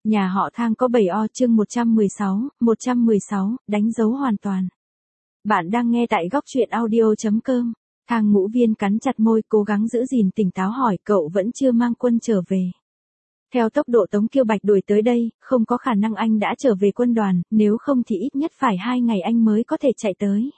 Nhà họ Thang có 7O chương 116, đánh dấu hoàn toàn. Bạn đang nghe tại góc truyện audio.com. Thang Ngũ Viên cắn chặt môi cố gắng giữ gìn tỉnh táo hỏi cậu vẫn chưa mang quân trở về. Theo tốc độ Tống Kiêu Bạch đuổi tới đây, không có khả năng anh đã trở về quân đoàn, nếu không thì ít nhất phải 2 ngày anh mới có thể chạy tới.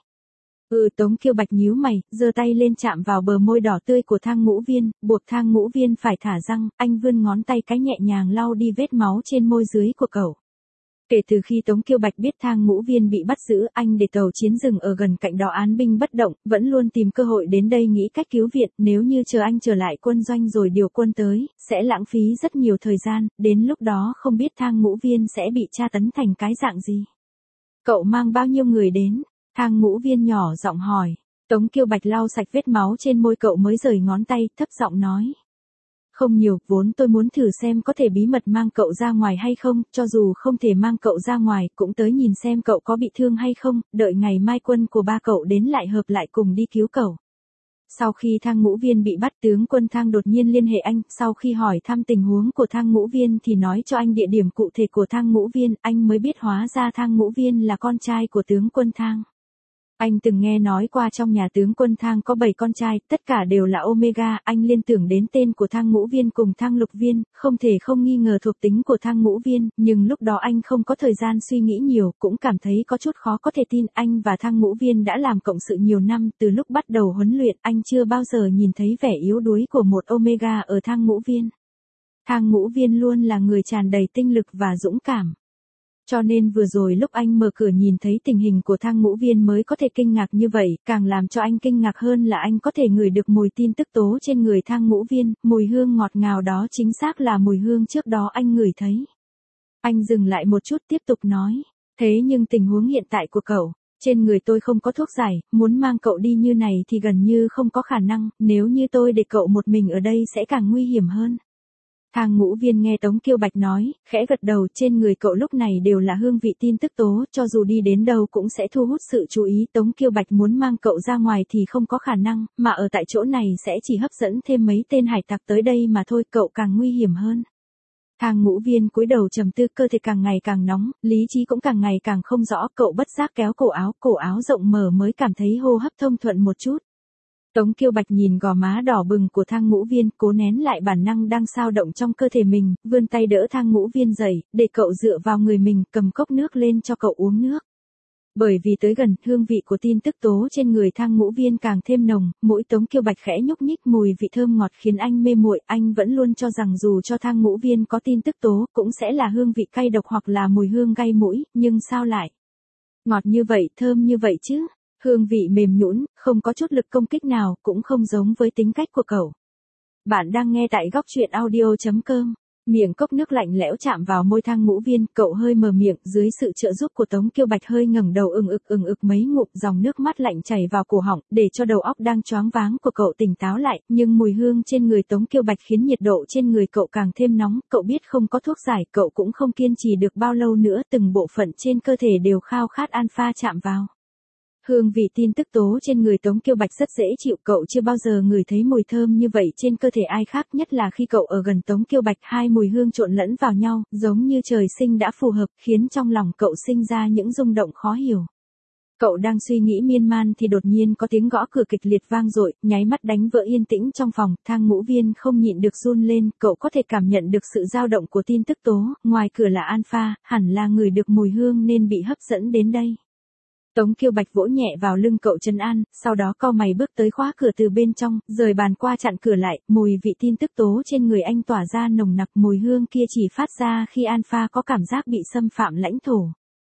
Tống Kiêu Bạch nhíu mày, giơ tay lên chạm vào bờ môi đỏ tươi của Thang Ngũ Viên, buộc Thang Ngũ Viên phải thả răng, anh vươn ngón tay cái nhẹ nhàng lau đi vết máu trên môi dưới của cậu. Kể từ khi Tống Kiêu Bạch biết Thang Ngũ Viên bị bắt giữ, anh để tàu chiến dừng ở gần cạnh đó án binh bất động, vẫn luôn tìm cơ hội đến đây nghĩ cách cứu viện, nếu như chờ anh trở lại quân doanh rồi điều quân tới, sẽ lãng phí rất nhiều thời gian, đến lúc đó không biết Thang Ngũ Viên sẽ bị tra tấn thành cái dạng gì. Cậu mang bao nhiêu người đến? Thang Ngũ Viên nhỏ giọng hỏi. Tống Kiêu Bạch lau sạch vết máu trên môi cậu mới rời ngón tay, thấp giọng nói. Không nhiều, vốn tôi muốn thử xem có thể bí mật mang cậu ra ngoài hay không, cho dù không thể mang cậu ra ngoài, cũng tới nhìn xem cậu có bị thương hay không, đợi ngày mai quân của ba cậu đến lại hợp lại cùng đi cứu cậu. Sau khi Thang Ngũ Viên bị bắt, tướng quân Thang đột nhiên liên hệ anh, sau khi hỏi thăm tình huống của Thang Ngũ Viên thì nói cho anh địa điểm cụ thể của Thang Ngũ Viên, anh mới biết hóa ra Thang Ngũ Viên là con trai của tướng quân Thang. Anh từng nghe nói qua trong nhà tướng quân Thang có 7 con trai, tất cả đều là Omega, anh liên tưởng đến tên của Thang Ngũ Viên cùng Thang Lục Viên, không thể không nghi ngờ thuộc tính của Thang Ngũ Viên, nhưng lúc đó anh không có thời gian suy nghĩ nhiều, cũng cảm thấy có chút khó có thể tin, anh và Thang Ngũ Viên đã làm cộng sự nhiều năm, từ lúc bắt đầu huấn luyện, anh chưa bao giờ nhìn thấy vẻ yếu đuối của một Omega ở Thang Ngũ Viên. Thang Ngũ Viên luôn là người tràn đầy tinh lực và dũng cảm. Cho nên vừa rồi lúc anh mở cửa nhìn thấy tình hình của Thang Ngũ Viên mới có thể kinh ngạc như vậy, càng làm cho anh kinh ngạc hơn là anh có thể ngửi được mùi tin tức tố trên người Thang Ngũ Viên, mùi hương ngọt ngào đó chính xác là mùi hương trước đó anh ngửi thấy. Anh dừng lại một chút tiếp tục nói, thế nhưng tình huống hiện tại của cậu, trên người tôi không có thuốc giải, muốn mang cậu đi như này thì gần như không có khả năng, nếu như tôi để cậu một mình ở đây sẽ càng nguy hiểm hơn. Thang Ngũ Viên nghe Tống Kiêu Bạch nói, khẽ gật đầu, trên người cậu lúc này đều là hương vị tin tức tố, cho dù đi đến đâu cũng sẽ thu hút sự chú ý, Tống Kiêu Bạch muốn mang cậu ra ngoài thì không có khả năng, mà ở tại chỗ này sẽ chỉ hấp dẫn thêm mấy tên hải tặc tới đây mà thôi, cậu càng nguy hiểm hơn. Thang Ngũ Viên cúi đầu trầm tư, cơ thể càng ngày càng nóng, lý trí cũng càng ngày càng không rõ, cậu bất giác kéo cổ áo rộng mở mới cảm thấy hô hấp thông thuận một chút. Tống Kiêu Bạch nhìn gò má đỏ bừng của Thang Ngũ Viên, cố nén lại bản năng đang xao động trong cơ thể mình, vươn tay đỡ Thang Ngũ Viên dậy, để cậu dựa vào người mình, cầm cốc nước lên cho cậu uống nước. Bởi vì tới gần, hương vị của tin tức tố trên người Thang Ngũ Viên càng thêm nồng, mũi Tống Kiêu Bạch khẽ nhúc nhích, mùi vị thơm ngọt khiến anh mê muội, anh vẫn luôn cho rằng dù cho Thang Ngũ Viên có tin tức tố, cũng sẽ là hương vị cay độc hoặc là mùi hương gai mũi, nhưng sao lại ngọt như vậy, thơm như vậy chứ? Hương vị mềm nhũn, không có chút lực công kích nào, cũng không giống với tính cách của cậu. Bạn đang nghe tại góc truyện audio.com. Miệng cốc nước lạnh lẽo chạm vào môi Thang Ngũ Viên, cậu hơi mở miệng, dưới sự trợ giúp của Tống Kiêu Bạch hơi ngẩng đầu ừng ực mấy ngụm, dòng nước mắt lạnh chảy vào cổ họng, để cho đầu óc đang choáng váng của cậu tỉnh táo lại, nhưng mùi hương trên người Tống Kiêu Bạch khiến nhiệt độ trên người cậu càng thêm nóng, cậu biết không có thuốc giải, cậu cũng không kiên trì được bao lâu nữa, từng bộ phận trên cơ thể đều khao khát alpha chạm vào. Hương vị tin tức tố trên người Tống Kiêu Bạch rất dễ chịu, cậu chưa bao giờ ngửi thấy mùi thơm như vậy trên cơ thể ai khác, nhất là khi cậu ở gần Tống Kiêu Bạch, hai mùi hương trộn lẫn vào nhau, giống như trời sinh đã phù hợp, khiến trong lòng cậu sinh ra những rung động khó hiểu. Cậu đang suy nghĩ miên man thì đột nhiên có tiếng gõ cửa kịch liệt vang dội, nháy mắt đánh vỡ yên tĩnh trong phòng, Thang Ngũ Viên không nhịn được run lên, cậu có thể cảm nhận được sự dao động của tin tức tố, ngoài cửa là Alpha, hẳn là người được mùi hương nên bị hấp dẫn đến đây. Tống Kiêu Bạch vỗ nhẹ vào lưng cậu trấn an, sau đó cau mày bước tới khóa cửa từ bên trong, rời bàn qua chặn cửa lại, mùi vị tin tức tố trên người anh tỏa ra nồng nặc, mùi hương kia chỉ phát ra khi Alpha có cảm giác bị xâm phạm lãnh thổ.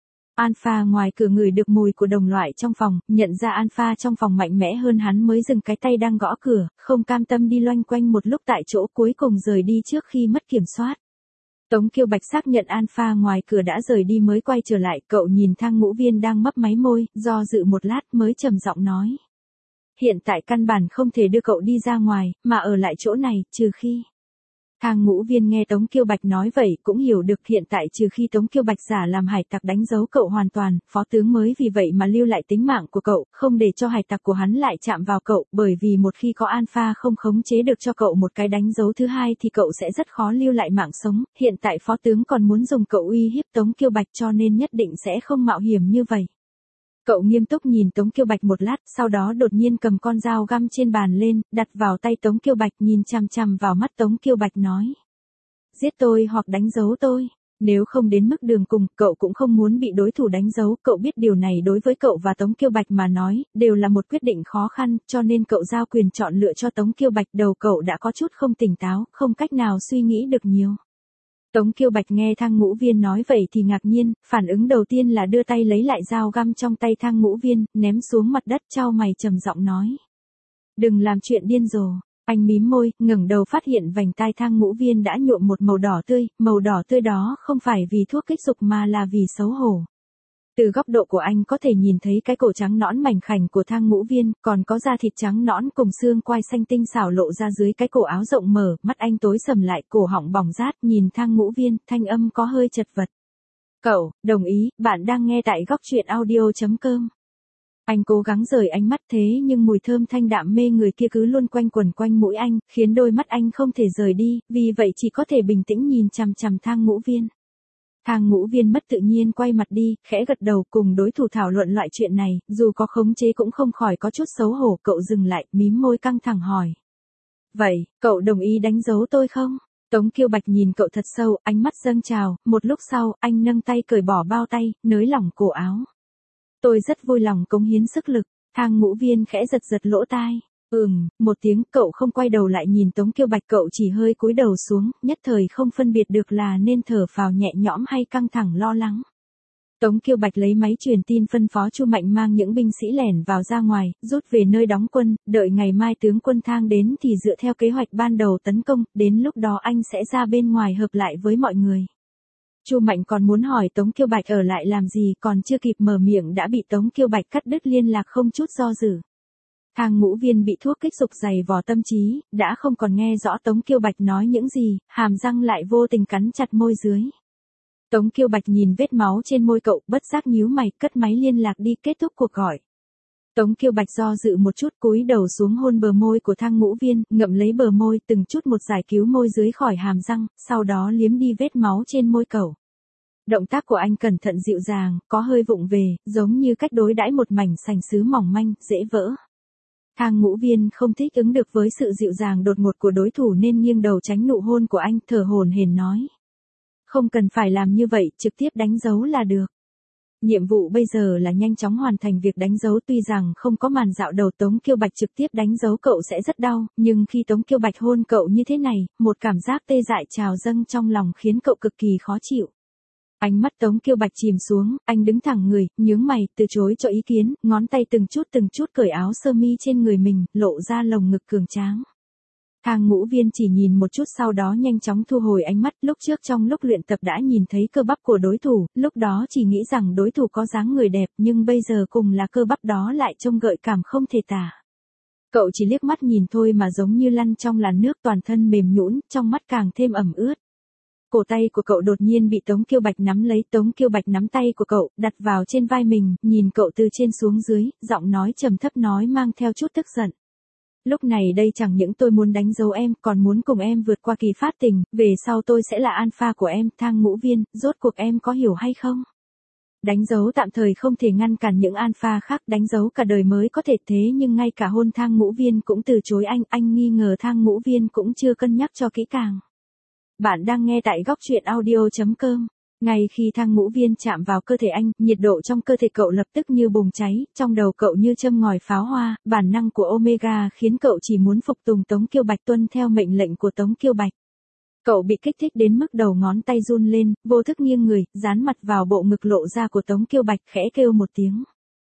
Alpha ngoài cửa ngửi được mùi của đồng loại trong phòng, nhận ra Alpha trong phòng mạnh mẽ hơn hắn mới dừng cái tay đang gõ cửa, không cam tâm đi loanh quanh một lúc tại chỗ, cuối cùng rời đi trước khi mất kiểm soát. Tống Kiêu Bạch xác nhận Alpha ngoài cửa đã rời đi mới quay trở lại, cậu nhìn Thang Ngũ Viên đang mấp máy môi, do dự một lát mới trầm giọng nói. Hiện tại căn bản không thể đưa cậu đi ra ngoài, mà ở lại chỗ này, trừ khi. Thang Ngũ Viên nghe Tống Kiêu Bạch nói vậy cũng hiểu được hiện tại trừ khi Tống Kiêu Bạch giả làm hải tặc đánh dấu cậu hoàn toàn, phó tướng mới vì vậy mà lưu lại tính mạng của cậu, không để cho hải tặc của hắn lại chạm vào cậu, bởi vì một khi có Alpha không khống chế được cho cậu một cái đánh dấu thứ hai thì cậu sẽ rất khó lưu lại mạng sống, hiện tại phó tướng còn muốn dùng cậu uy hiếp Tống Kiêu Bạch cho nên nhất định sẽ không mạo hiểm như vậy. Cậu nghiêm túc nhìn Tống Kiêu Bạch một lát, sau đó đột nhiên cầm con dao găm trên bàn lên, đặt vào tay Tống Kiêu Bạch, nhìn chằm chằm vào mắt Tống Kiêu Bạch nói. Giết tôi hoặc đánh dấu tôi. Nếu không đến mức đường cùng, cậu cũng không muốn bị đối thủ đánh dấu, cậu biết điều này đối với cậu và Tống Kiêu Bạch mà nói, đều là một quyết định khó khăn, cho nên cậu giao quyền chọn lựa cho Tống Kiêu Bạch. Đầu cậu đã có chút không tỉnh táo, không cách nào suy nghĩ được nhiều. Tống Kiêu Bạch nghe Thang Ngũ Viên nói vậy thì ngạc nhiên, phản ứng đầu tiên là đưa tay lấy lại dao găm trong tay Thang Ngũ Viên, ném xuống mặt đất, chau mày trầm giọng nói. Đừng làm chuyện điên rồ. Anh mím môi, ngẩng đầu phát hiện vành tai Thang Ngũ Viên đã nhuộm một màu đỏ tươi đó không phải vì thuốc kích dục mà là vì xấu hổ. Từ góc độ của anh có thể nhìn thấy cái cổ trắng nõn mảnh khảnh của Thang Ngũ Viên, còn có da thịt trắng nõn cùng xương quai xanh tinh xảo lộ ra dưới cái cổ áo rộng mở, mắt anh tối sầm lại, cổ họng bỏng rát, nhìn Thang Ngũ Viên, thanh âm có hơi chật vật. Cậu, đồng ý, bạn đang nghe tại góc truyện audio.com. Anh cố gắng rời ánh mắt thế nhưng mùi thơm thanh đạm mê người kia cứ luôn quanh quẩn quanh mũi anh, khiến đôi mắt anh không thể rời đi, vì vậy chỉ có thể bình tĩnh nhìn chằm chằm Thang Ngũ Viên. Thang Ngũ Viên mất tự nhiên quay mặt đi, khẽ gật đầu, cùng đối thủ thảo luận loại chuyện này, dù có khống chế cũng không khỏi có chút xấu hổ. Cậu dừng lại, mím môi căng thẳng hỏi. Vậy, cậu đồng ý đánh dấu tôi không? Tống Kiêu Bạch nhìn cậu thật sâu, ánh mắt dâng trào, một lúc sau, anh nâng tay cởi bỏ bao tay, nới lỏng cổ áo. Tôi rất vui lòng cống hiến sức lực. Thang Ngũ Viên khẽ giật giật lỗ tai. Một tiếng, cậu không quay đầu lại nhìn Tống Kiêu Bạch, cậu chỉ hơi cúi đầu xuống, nhất thời không phân biệt được là nên thở phào nhẹ nhõm hay căng thẳng lo lắng. Tống Kiêu Bạch lấy máy truyền tin phân phó Chu Mạnh mang những binh sĩ lẻn vào ra ngoài, rút về nơi đóng quân, đợi ngày mai tướng quân Thang đến thì dựa theo kế hoạch ban đầu tấn công, đến lúc đó anh sẽ ra bên ngoài hợp lại với mọi người. Chu Mạnh còn muốn hỏi Tống Kiêu Bạch ở lại làm gì, còn chưa kịp mở miệng đã bị Tống Kiêu Bạch cắt đứt liên lạc không chút do dự. Thang Ngũ Viên bị thuốc kích dục dày vò tâm trí, đã không còn nghe rõ Tống Kiêu Bạch nói những gì, hàm răng lại vô tình cắn chặt môi dưới. Tống Kiêu Bạch nhìn vết máu trên môi cậu, bất giác nhíu mày, cất máy liên lạc đi, kết thúc cuộc gọi. Tống Kiêu Bạch do dự một chút, cúi đầu xuống hôn bờ môi của Thang Ngũ Viên, ngậm lấy bờ môi, từng chút một giải cứu môi dưới khỏi hàm răng, sau đó liếm đi vết máu trên môi cậu. Động tác của anh cẩn thận dịu dàng, có hơi vụng về, giống như cách đối đãi một mảnh sành sứ mỏng manh, dễ vỡ. Thang Ngũ Viên không thích ứng được với sự dịu dàng đột ngột của đối thủ nên nghiêng đầu tránh nụ hôn của anh, thở hổn hển nói. Không cần phải làm như vậy, trực tiếp đánh dấu là được. Nhiệm vụ bây giờ là nhanh chóng hoàn thành việc đánh dấu, tuy rằng không có màn dạo đầu Tống Kiêu Bạch trực tiếp đánh dấu cậu sẽ rất đau, nhưng khi Tống Kiêu Bạch hôn cậu như thế này, một cảm giác tê dại trào dâng trong lòng khiến cậu cực kỳ khó chịu. Ánh mắt Tống Kiêu Bạch chìm xuống, anh đứng thẳng người, nhướng mày, từ chối cho ý kiến, ngón tay từng chút cởi áo sơ mi trên người mình, lộ ra lồng ngực cường tráng. Thang Ngũ Viên chỉ nhìn một chút sau đó nhanh chóng thu hồi ánh mắt, lúc trước trong lúc luyện tập đã nhìn thấy cơ bắp của đối thủ, lúc đó chỉ nghĩ rằng đối thủ có dáng người đẹp nhưng bây giờ cùng là cơ bắp đó lại trông gợi cảm không thể tả. Cậu chỉ liếc mắt nhìn thôi mà giống như lăn trong làn nước, toàn thân mềm nhũn, trong mắt càng thêm ẩm ướt. Cổ tay của cậu đột nhiên bị Tống Kiêu Bạch nắm lấy, Tống Kiêu Bạch nắm tay của cậu, đặt vào trên vai mình, nhìn cậu từ trên xuống dưới, giọng nói trầm thấp nói mang theo chút tức giận. Lúc này đây chẳng những tôi muốn đánh dấu em, còn muốn cùng em vượt qua kỳ phát tình, về sau tôi sẽ là alpha của em. Thang Ngũ Viên, rốt cuộc em có hiểu hay không? Đánh dấu tạm thời không thể ngăn cản những alpha khác, đánh dấu cả đời mới có thể, thế nhưng ngay cả hôn Thang Ngũ Viên cũng từ chối anh nghi ngờ Thang Ngũ Viên cũng chưa cân nhắc cho kỹ càng. Bạn đang nghe tại góc truyện audio.com. Ngay khi Thang Ngũ Viên chạm vào cơ thể anh, nhiệt độ trong cơ thể cậu lập tức như bùng cháy, trong đầu cậu như châm ngòi pháo hoa, bản năng của Omega khiến cậu chỉ muốn phục tùng Tống Kiêu Bạch, tuân theo mệnh lệnh của Tống Kiêu Bạch. Cậu bị kích thích đến mức đầu ngón tay run lên, vô thức nghiêng người, dán mặt vào bộ ngực lộ ra của Tống Kiêu Bạch, khẽ kêu một tiếng.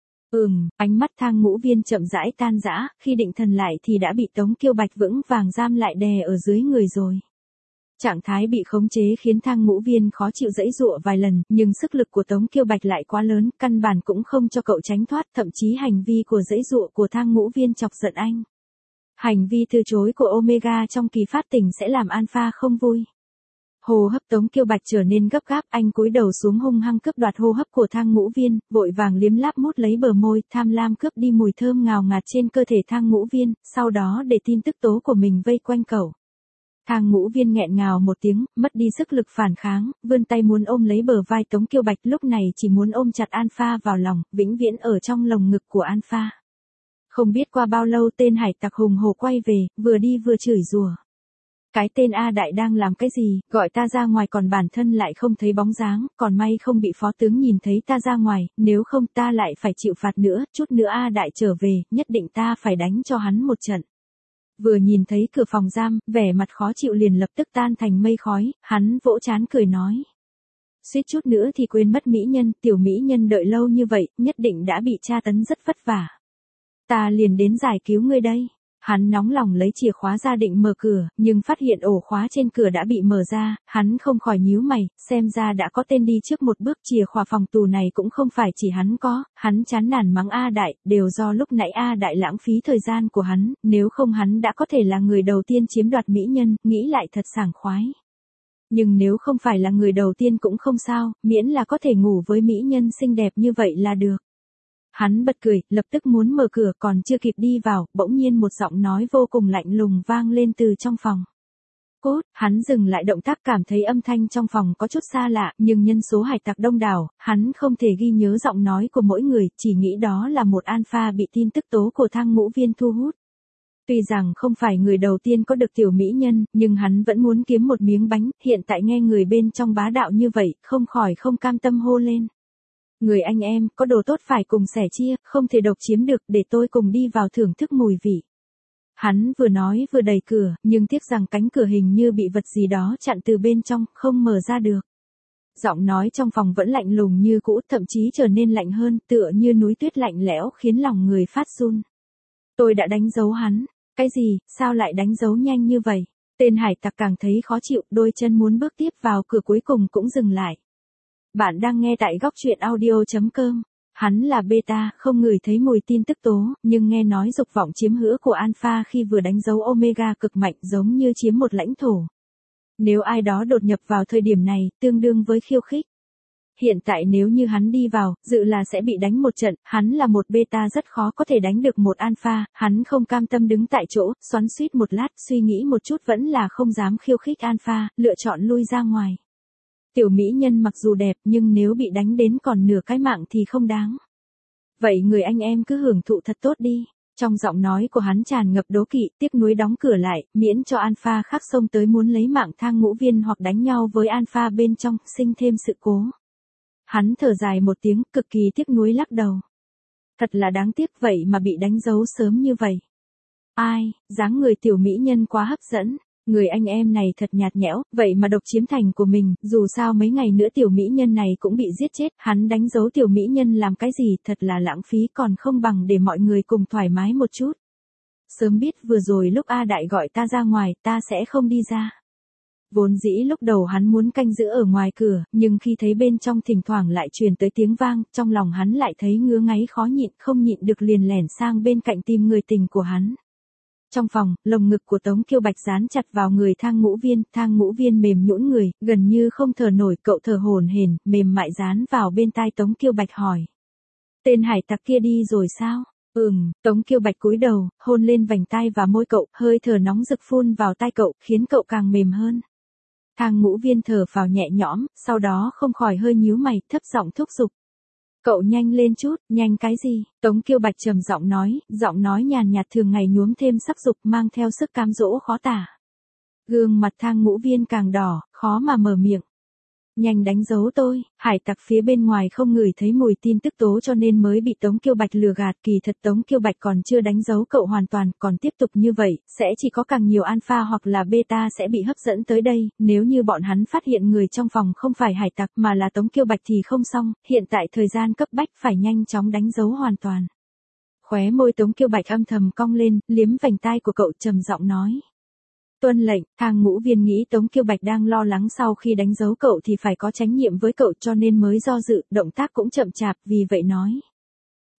Ánh mắt Thang Ngũ Viên chậm rãi tan rã, khi định thần lại thì đã bị Tống Kiêu Bạch vững vàng giam lại đè ở dưới người rồi. Trạng thái bị khống chế khiến Thang Ngũ Viên khó chịu giãy giụa vài lần, nhưng sức lực của Tống Kiêu Bạch lại quá lớn, căn bản cũng không cho cậu tránh thoát, thậm chí hành vi của giãy giụa của Thang Ngũ Viên chọc giận anh. Hành vi từ chối của Omega trong kỳ phát tỉnh sẽ làm Alpha không vui. Hô hấp Tống Kiêu Bạch trở nên gấp gáp, anh cúi đầu xuống hung hăng cướp đoạt hô hấp của Thang Ngũ Viên, vội vàng liếm láp mút lấy bờ môi, tham lam cướp đi mùi thơm ngào ngạt trên cơ thể Thang Ngũ Viên, sau đó để tin tức tố của mình vây quanh cậu. Thang Ngũ Viên nghẹn ngào một tiếng, mất đi sức lực phản kháng, vươn tay muốn ôm lấy bờ vai Tống Kiêu Bạch, lúc này chỉ muốn ôm chặt Alpha vào lòng, vĩnh viễn ở trong lồng ngực của Alpha. Không biết qua bao lâu tên hải tặc hùng hổ quay về, vừa đi vừa chửi rủa. Cái tên A Đại đang làm cái gì, gọi ta ra ngoài còn bản thân lại không thấy bóng dáng, còn may không bị phó tướng nhìn thấy ta ra ngoài, nếu không ta lại phải chịu phạt nữa, chút nữa A Đại trở về, nhất định ta phải đánh cho hắn một trận. Vừa nhìn thấy cửa phòng giam, vẻ mặt khó chịu liền lập tức tan thành mây khói, hắn vỗ trán cười nói. Suýt chút nữa thì quên mất mỹ nhân, tiểu mỹ nhân đợi lâu như vậy, nhất định đã bị tra tấn rất vất vả. Ta liền đến giải cứu ngươi đây. Hắn nóng lòng lấy chìa khóa ra định mở cửa, nhưng phát hiện ổ khóa trên cửa đã bị mở ra, hắn không khỏi nhíu mày, xem ra đã có tên đi trước một bước, chìa khóa phòng tù này cũng không phải chỉ hắn có, hắn chán nản mắng A Đại, đều do lúc nãy A Đại lãng phí thời gian của hắn, nếu không hắn đã có thể là người đầu tiên chiếm đoạt mỹ nhân, nghĩ lại thật sảng khoái. Nhưng nếu không phải là người đầu tiên cũng không sao, miễn là có thể ngủ với mỹ nhân xinh đẹp như vậy là được. Hắn bật cười, lập tức muốn mở cửa, còn chưa kịp đi vào, bỗng nhiên một giọng nói vô cùng lạnh lùng vang lên từ trong phòng. Cốt, hắn dừng lại động tác, cảm thấy âm thanh trong phòng có chút xa lạ, nhưng nhân số hải tặc đông đảo, hắn không thể ghi nhớ giọng nói của mỗi người, chỉ nghĩ đó là một Alpha bị tin tức tố của Thang Ngũ Viên thu hút. Tuy rằng không phải người đầu tiên có được tiểu mỹ nhân, nhưng hắn vẫn muốn kiếm một miếng bánh, hiện tại nghe người bên trong bá đạo như vậy, không khỏi không cam tâm hô lên. Người anh em, có đồ tốt phải cùng sẻ chia, không thể độc chiếm được, để tôi cùng đi vào thưởng thức mùi vị. Hắn vừa nói vừa đẩy cửa, nhưng tiếc rằng cánh cửa hình như bị vật gì đó chặn từ bên trong, không mở ra được. Giọng nói trong phòng vẫn lạnh lùng như cũ, thậm chí trở nên lạnh hơn, tựa như núi tuyết lạnh lẽo khiến lòng người phát run. Tôi đã đánh dấu hắn. Cái gì, sao lại đánh dấu nhanh như vậy? Tên hải tặc càng thấy khó chịu, đôi chân muốn bước tiếp vào cửa cuối cùng cũng dừng lại. Bạn đang nghe tại góc truyện audio.com. Hắn là beta, không ngửi thấy mùi tin tức tố, nhưng nghe nói dục vọng chiếm hữu của Alpha khi vừa đánh dấu Omega cực mạnh, giống như chiếm một lãnh thổ. Nếu ai đó đột nhập vào thời điểm này, tương đương với khiêu khích. Hiện tại nếu như hắn đi vào, dự là sẽ bị đánh một trận, hắn là một beta rất khó có thể đánh được một Alpha, hắn không cam tâm đứng tại chỗ, xoắn xuýt một lát, suy nghĩ một chút vẫn là không dám khiêu khích Alpha, lựa chọn lui ra ngoài. Tiểu mỹ nhân mặc dù đẹp nhưng nếu bị đánh đến còn nửa cái mạng thì không đáng. Vậy người anh em cứ hưởng thụ thật tốt đi. Trong giọng nói của hắn tràn ngập đố kỵ, tiếc nuối đóng cửa lại, miễn cho Alpha khác xông tới muốn lấy mạng Thang Ngũ Viên hoặc đánh nhau với Alpha bên trong, sinh thêm sự cố. Hắn thở dài một tiếng, cực kỳ tiếc nuối lắc đầu. Thật là đáng tiếc, vậy mà bị đánh dấu sớm như vậy. Ai, dáng người tiểu mỹ nhân quá hấp dẫn. Người anh em này thật nhạt nhẽo, vậy mà độc chiếm thành của mình, dù sao mấy ngày nữa tiểu mỹ nhân này cũng bị giết chết, hắn đánh dấu tiểu mỹ nhân làm cái gì, thật là lãng phí, còn không bằng để mọi người cùng thoải mái một chút. Sớm biết vừa rồi lúc A Đại gọi ta ra ngoài, ta sẽ không đi ra. Vốn dĩ lúc đầu hắn muốn canh giữ ở ngoài cửa, nhưng khi thấy bên trong thỉnh thoảng lại truyền tới tiếng vang, trong lòng hắn lại thấy ngứa ngáy khó nhịn, không nhịn được liền lẻn sang bên cạnh tìm người tình của hắn. Trong phòng, lồng ngực của Tống Kiêu Bạch dán chặt vào người Thang Ngũ Viên mềm nhũn người, gần như không thở nổi, cậu thở hổn hển, mềm mại dán vào bên tai Tống Kiêu Bạch hỏi. Tên hải tặc kia đi rồi sao? Tống Kiêu Bạch cúi đầu, hôn lên vành tai và môi cậu, hơi thở nóng rực phun vào tai cậu, khiến cậu càng mềm hơn. Thang Ngũ Viên thở phào nhẹ nhõm, sau đó không khỏi hơi nhíu mày, thấp giọng thúc giục. Cậu nhanh lên chút, nhanh cái gì? Tống Kiêu Bạch trầm giọng nói nhàn nhạt thường ngày nhuốm thêm sắc dục mang theo sức cám dỗ khó tả. Gương mặt Thang Ngũ Viên càng đỏ, khó mà mở miệng. Nhanh đánh dấu tôi, hải tặc phía bên ngoài không ngửi thấy mùi tin tức tố cho nên mới bị Tống Kiêu Bạch lừa gạt, kỳ thật Tống Kiêu Bạch còn chưa đánh dấu cậu hoàn toàn, còn tiếp tục như vậy, sẽ chỉ có càng nhiều Alpha hoặc là Beta sẽ bị hấp dẫn tới đây, nếu như bọn hắn phát hiện người trong phòng không phải hải tặc mà là Tống Kiêu Bạch thì không xong, hiện tại thời gian cấp bách phải nhanh chóng đánh dấu hoàn toàn. Khóe môi Tống Kiêu Bạch âm thầm cong lên, liếm vành tai của cậu trầm giọng nói. Tuân lệnh, Thang Ngũ Viên nghĩ Tống Kiêu Bạch đang lo lắng sau khi đánh dấu cậu thì phải có trách nhiệm với cậu cho nên mới do dự, động tác cũng chậm chạp, vì vậy nói.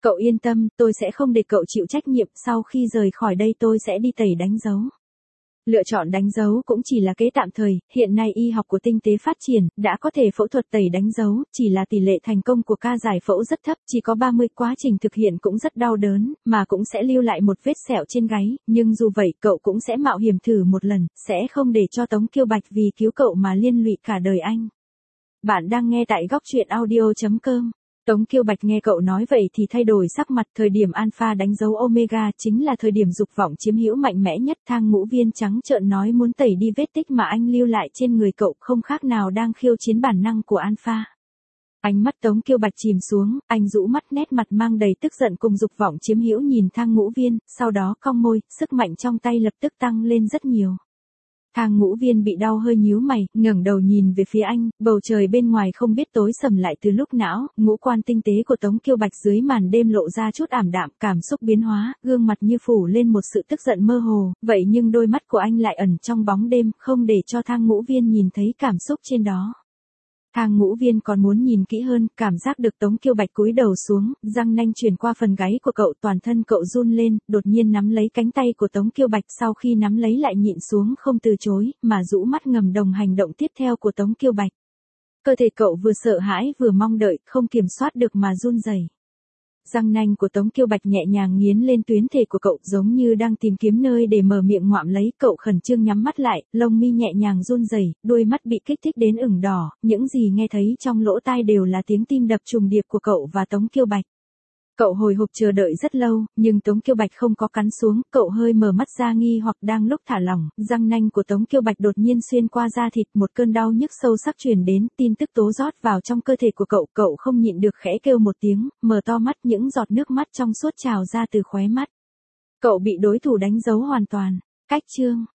Cậu yên tâm, tôi sẽ không để cậu chịu trách nhiệm, sau khi rời khỏi đây tôi sẽ đi tẩy đánh dấu. Lựa chọn đánh dấu cũng chỉ là kế tạm thời, hiện nay y học của tinh tế phát triển, đã có thể phẫu thuật tẩy đánh dấu, chỉ là tỷ lệ thành công của ca giải phẫu rất thấp, chỉ có 30, quá trình thực hiện cũng rất đau đớn, mà cũng sẽ lưu lại một vết sẹo trên gáy, nhưng dù vậy cậu cũng sẽ mạo hiểm thử một lần, sẽ không để cho Tống Kiêu Bạch vì cứu cậu mà liên lụy cả đời anh. Bạn đang nghe tại góc truyện audio.com. Tống Kiêu Bạch nghe cậu nói vậy thì thay đổi sắc mặt, thời điểm alpha đánh dấu omega chính là thời điểm dục vọng chiếm hữu mạnh mẽ nhất. Thang Ngũ Viên trắng trợn nói muốn tẩy đi vết tích mà anh lưu lại trên người cậu, không khác nào đang khiêu chiến bản năng của alpha. Ánh mắt Tống Kiêu Bạch chìm xuống, anh rũ mắt, nét mặt mang đầy tức giận cùng dục vọng chiếm hữu nhìn Thang Ngũ Viên, sau đó cong môi, sức mạnh trong tay lập tức tăng lên rất nhiều. Thang Ngũ Viên bị đau hơi nhíu mày, ngẩng đầu nhìn về phía anh, bầu trời bên ngoài không biết tối sầm lại từ lúc nào, ngũ quan tinh tế của Tống Kiêu Bạch dưới màn đêm lộ ra chút ảm đạm, cảm xúc biến hóa, gương mặt như phủ lên một sự tức giận mơ hồ, vậy nhưng đôi mắt của anh lại ẩn trong bóng đêm, không để cho Thang Ngũ Viên nhìn thấy cảm xúc trên đó. Thang Ngũ Viên còn muốn nhìn kỹ hơn, cảm giác được Tống Kiêu Bạch cúi đầu xuống, răng nanh truyền qua phần gáy của cậu, toàn thân cậu run lên, đột nhiên nắm lấy cánh tay của Tống Kiêu Bạch, sau khi nắm lấy lại nhịn xuống không từ chối, mà rũ mắt ngầm đồng hành động tiếp theo của Tống Kiêu Bạch. Cơ thể cậu vừa sợ hãi vừa mong đợi, không kiểm soát được mà run rẩy. Răng nanh của Tống Kiêu Bạch nhẹ nhàng nghiến lên tuyến thể của cậu, giống như đang tìm kiếm nơi để mở miệng ngoạm lấy, cậu khẩn trương nhắm mắt lại, lông mi nhẹ nhàng run rẩy, đôi mắt bị kích thích đến ửng đỏ, những gì nghe thấy trong lỗ tai đều là tiếng tim đập trùng điệp của cậu và Tống Kiêu Bạch. Cậu hồi hộp chờ đợi rất lâu, nhưng Tống Kiêu Bạch không có cắn xuống, cậu hơi mở mắt ra nghi hoặc đang lúc thả lỏng, răng nanh của Tống Kiêu Bạch đột nhiên xuyên qua da thịt, một cơn đau nhức sâu sắc truyền đến, tin tức tố rót vào trong cơ thể của cậu, cậu không nhịn được khẽ kêu một tiếng, mở to mắt, những giọt nước mắt trong suốt trào ra từ khóe mắt. Cậu bị đối thủ đánh dấu hoàn toàn. Cách chương